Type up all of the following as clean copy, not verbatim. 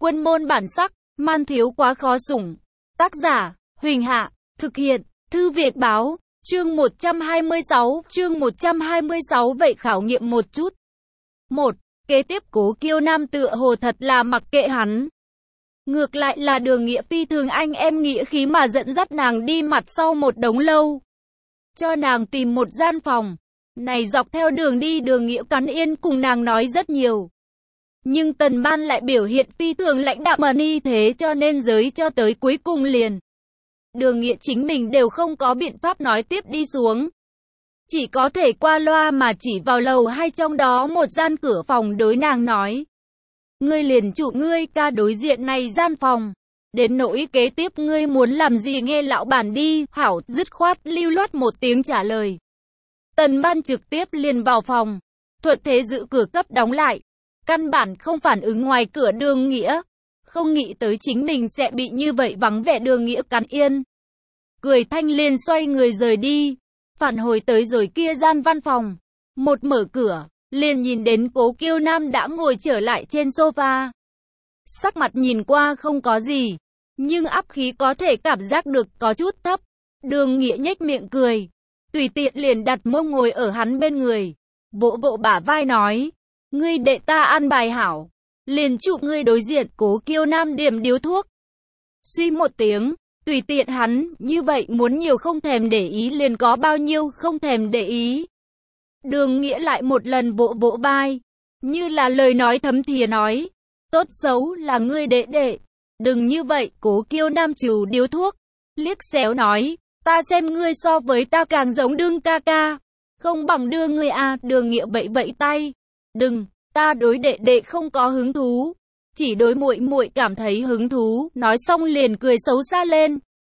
Quân môn bản sắc, man thiếu quá khó sủng. Tác giả, Huỳnh Hạ, thực hiện, Thư Việt Báo, chương 126, vậy khảo nghiệm một chút. 1. Kế tiếp Cố Kiêu Nam tựa hồ thật là mặc kệ hắn. Ngược lại là Đường Nghĩa phi thường anh em nghĩa khí mà dẫn dắt nàng đi mặt sau một đống lâu. Cho nàng tìm một gian phòng. Này dọc theo đường đi Đường Nghĩa cắn yên cùng nàng nói rất nhiều. Nhưng Tần Ban lại biểu hiện phi thường lãnh đạm mà ni thế cho nên giới cho tới cuối cùng liền. Đường Nghĩa chính mình đều không có biện pháp nói tiếp đi xuống. Chỉ có thể qua loa mà chỉ vào lầu hay trong đó một gian cửa phòng đối nàng nói. Ngươi liền trụ ngươi ca đối diện này gian phòng. Đến nỗi kế tiếp ngươi muốn làm gì nghe lão bản đi, hảo dứt khoát lưu loát một tiếng trả lời. Tần Ban trực tiếp liền vào phòng. Thuận thế giữ cửa cấp đóng lại. Căn bản không phản ứng ngoài cửa Đường Nghĩa. Không nghĩ tới chính mình sẽ bị như vậy vắng vẻ Đường Nghĩa cắn yên. Cười thanh liền xoay người rời đi. Phản hồi tới rồi kia gian văn phòng. Một mở cửa, liền nhìn đến Cố Kiêu Nam đã ngồi trở lại trên sofa. Sắc mặt nhìn qua không có gì. Nhưng áp khí có thể cảm giác được có chút thấp. Đường Nghĩa nhếch miệng cười. Tùy tiện liền đặt mông ngồi ở hắn bên người. Vỗ vỗ bả vai nói. Ngươi đệ ta ăn bài hảo. Liền trụ ngươi đối diện. Cố Kiêu Nam điểm điếu thuốc. Suy một tiếng. Tùy tiện hắn, như vậy muốn nhiều không thèm để ý liền có bao nhiêu không thèm để ý. Đường Nghĩa lại một lần vỗ vỗ vai. Như là lời nói thấm thía nói. Tốt xấu là ngươi đệ đệ. Đừng như vậy. Cố Kiêu Nam trừ điếu thuốc. Liếc xéo nói. Ta xem ngươi so với ta càng giống Đương ca ca. Không bằng đưa ngươi à. Đường Nghĩa vẫy vẫy tay. Đừng, ta đối đệ đệ không có hứng thú. Chỉ đối muội muội cảm thấy hứng thú. Nói xong liền cười xấu xa lên.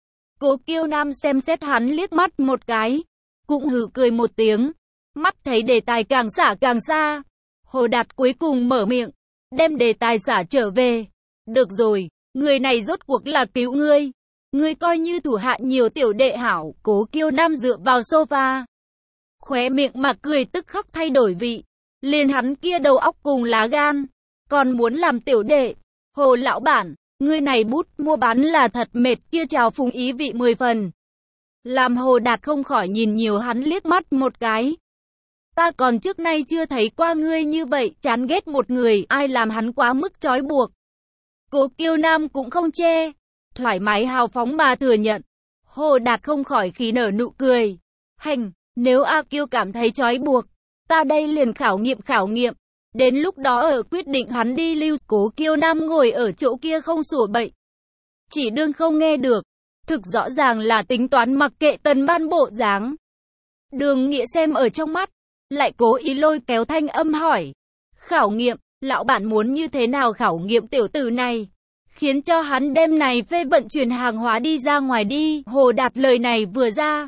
Cố Kiêu Nam xem xét hắn liếc mắt một cái. Cũng hừ cười một tiếng. Mắt thấy đề tài càng xả càng xa. Hồ Đạt cuối cùng mở miệng. Đem đề tài xả trở về. Được rồi, người này rốt cuộc là cứu ngươi. Ngươi coi như thủ hạ nhiều tiểu đệ hảo. Cố Kiêu Nam dựa vào sofa. Khóe miệng mà cười tức khắc thay đổi vị. Liền hắn kia đầu óc cùng lá gan. Còn muốn làm tiểu đệ. Hồ lão bản, ngươi này bút mua bán là thật mệt kia trào phúng ý vị 10 phần. Làm Hồ Đạt không khỏi nhìn nhiều hắn liếc mắt một cái. Ta còn trước nay chưa thấy qua ngươi như vậy, chán ghét một người, ai làm hắn quá mức trói buộc. Cố Kiêu Nam cũng không che, thoải mái hào phóng mà thừa nhận. Hồ Đạt không khỏi khí nở nụ cười. Hành, nếu A Kiêu cảm thấy trói buộc, ta đây liền khảo nghiệm. Đến lúc đó ở quyết định hắn đi lưu. Cố Kiêu Nam ngồi ở chỗ kia không sủa bậy. Chỉ đương không nghe được. Thực rõ ràng là tính toán mặc kệ Tần Ban bộ dáng. Đường Nghĩa xem ở trong mắt. Lại cố ý lôi kéo thanh âm hỏi. Khảo nghiệm, lão bản muốn như thế nào khảo nghiệm tiểu tử này? Khiến cho hắn đêm này phê vận chuyển hàng hóa đi ra ngoài đi. Hồ Đạt lời này vừa ra.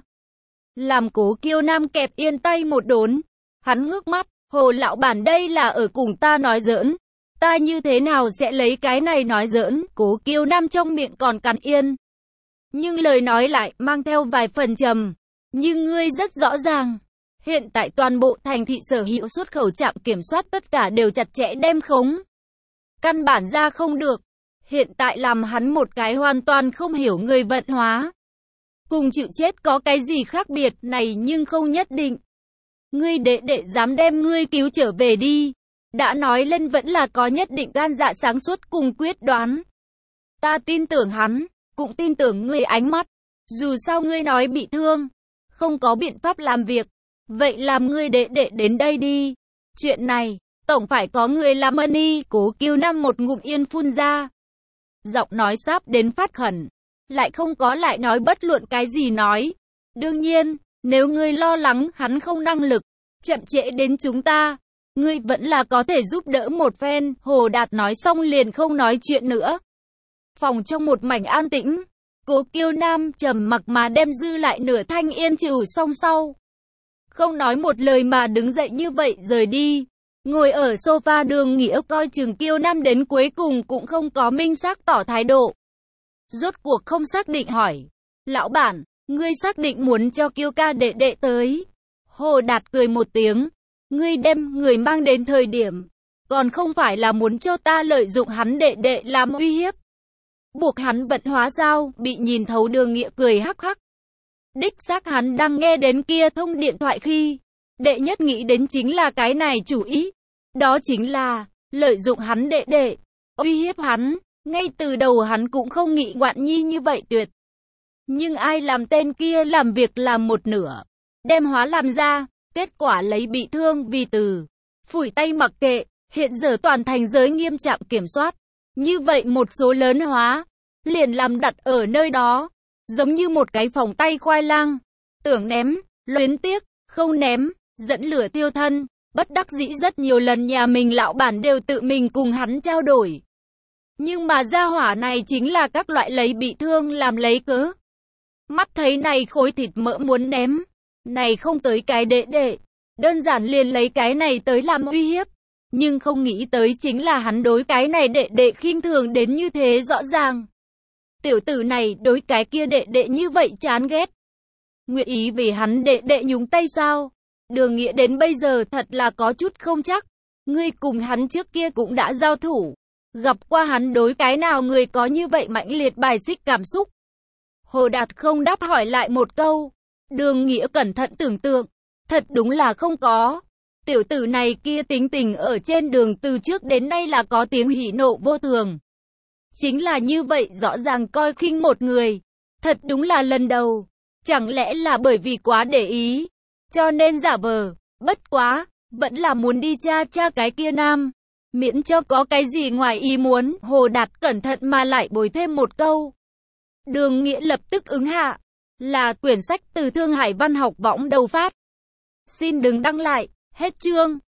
Làm Cố Kiêu Nam kẹp yên tay một đốn. Hắn ngước mắt. Hồ lão bản đây là ở cùng ta nói giỡn. Ta như thế nào sẽ lấy cái này nói giỡn? Cố Kiêu Nam trong miệng còn cắn yên. Nhưng lời nói lại mang theo vài phần trầm. Nhưng ngươi rất rõ ràng. Hiện tại toàn bộ thành thị sở hữu xuất khẩu trạm kiểm soát tất cả đều chặt chẽ đem khống. Căn bản ra không được. Hiện tại làm hắn một cái hoàn toàn không hiểu người vận hóa. Cùng chịu chết có cái gì khác biệt này nhưng không nhất định. Ngươi đệ đệ dám đem ngươi cứu trở về đi. Đã nói lên vẫn là có nhất định gan dạ sáng suốt cùng quyết đoán. Ta tin tưởng hắn, cũng tin tưởng ngươi ánh mắt. Dù sao ngươi nói bị thương, không có biện pháp làm việc. Vậy làm ngươi đệ đệ đến đây đi. Chuyện này, tổng phải có người làm ơn đi. Cố Kiêu Nam một ngụm yên phun ra. Giọng nói sắp đến phát khẩn. Lại không có lại nói bất luận cái gì nói. Đương nhiên, nếu ngươi lo lắng hắn không năng lực, chậm trễ đến chúng ta, ngươi vẫn là có thể giúp đỡ một phen. Hồ Đạt nói xong liền không nói chuyện nữa. Phòng trong một mảnh an tĩnh. Cố Kiêu Nam trầm mặc mà đem dư lại nửa thanh yên trừ xong sau. Không nói một lời mà đứng dậy như vậy rời đi. Ngồi ở sofa Đường Nghĩa coi chừng Kiêu Nam đến cuối cùng cũng không có minh xác tỏ thái độ. Rốt cuộc không xác định hỏi. Lão bản, ngươi xác định muốn cho Kiêu ca đệ đệ tới. Hồ Đạt cười một tiếng. Ngươi đem người mang đến thời điểm, còn không phải là muốn cho ta lợi dụng hắn đệ đệ làm uy hiếp. Buộc hắn vận hóa sao, bị nhìn thấu Đường Nghĩa cười hắc hắc. Đích xác hắn đang nghe đến kia thông điện thoại khi, đệ nhất nghĩ đến chính là cái này chủ ý. Đó chính là, lợi dụng hắn đệ đệ, uy hiếp hắn. Ngay từ đầu hắn cũng không nghĩ Ngoạn Nhi như vậy tuyệt. Nhưng ai làm tên kia làm việc làm một nửa, đem hóa làm ra, kết quả lấy bị thương vì từ. Phủi tay mặc kệ, hiện giờ toàn thành giới nghiêm trạm kiểm soát. Như vậy một số lớn hóa, liền làm đặt ở nơi đó, giống như một cái phòng tay khoai lang. Tưởng ném, luyến tiếc, không ném, dẫn lửa tiêu thân. Bất đắc dĩ rất nhiều lần nhà mình lão bản đều tự mình cùng hắn trao đổi. Nhưng mà gia hỏa này chính là các loại lấy bị thương làm lấy cớ. Mắt thấy này khối thịt mỡ muốn ném, này không tới cái đệ đệ, đơn giản liền lấy cái này tới làm uy hiếp. Nhưng không nghĩ tới chính là hắn đối cái này đệ đệ khinh thường đến như thế rõ ràng. Tiểu tử này đối cái kia đệ đệ như vậy chán ghét. Nguyện ý vì hắn đệ đệ nhúng tay sao? Đường Nghĩa đến bây giờ thật là có chút không chắc. Ngươi cùng hắn trước kia cũng đã giao thủ. Gặp qua hắn đối cái nào người có như vậy mãnh liệt bài xích cảm xúc. Hồ Đạt không đáp hỏi lại một câu. Đường Nghĩa cẩn thận tưởng tượng. Thật đúng là không có. Tiểu tử này kia tính tình ở trên đường từ trước đến nay là có tiếng hỉ nộ vô thường. Chính là như vậy rõ ràng coi khinh một người. Thật đúng là lần đầu. Chẳng lẽ là bởi vì quá để ý, cho nên giả vờ. Bất quá, vẫn là muốn đi tra cái kia nam. Miễn cho có cái gì ngoài ý muốn. Hồ Đạt cẩn thận mà lại bồi thêm một câu. Đường Nghĩa lập tức ứng hạ. Là quyển sách từ Thương Hải Văn học võng đầu phát. Xin đừng đăng lại. Hết chương.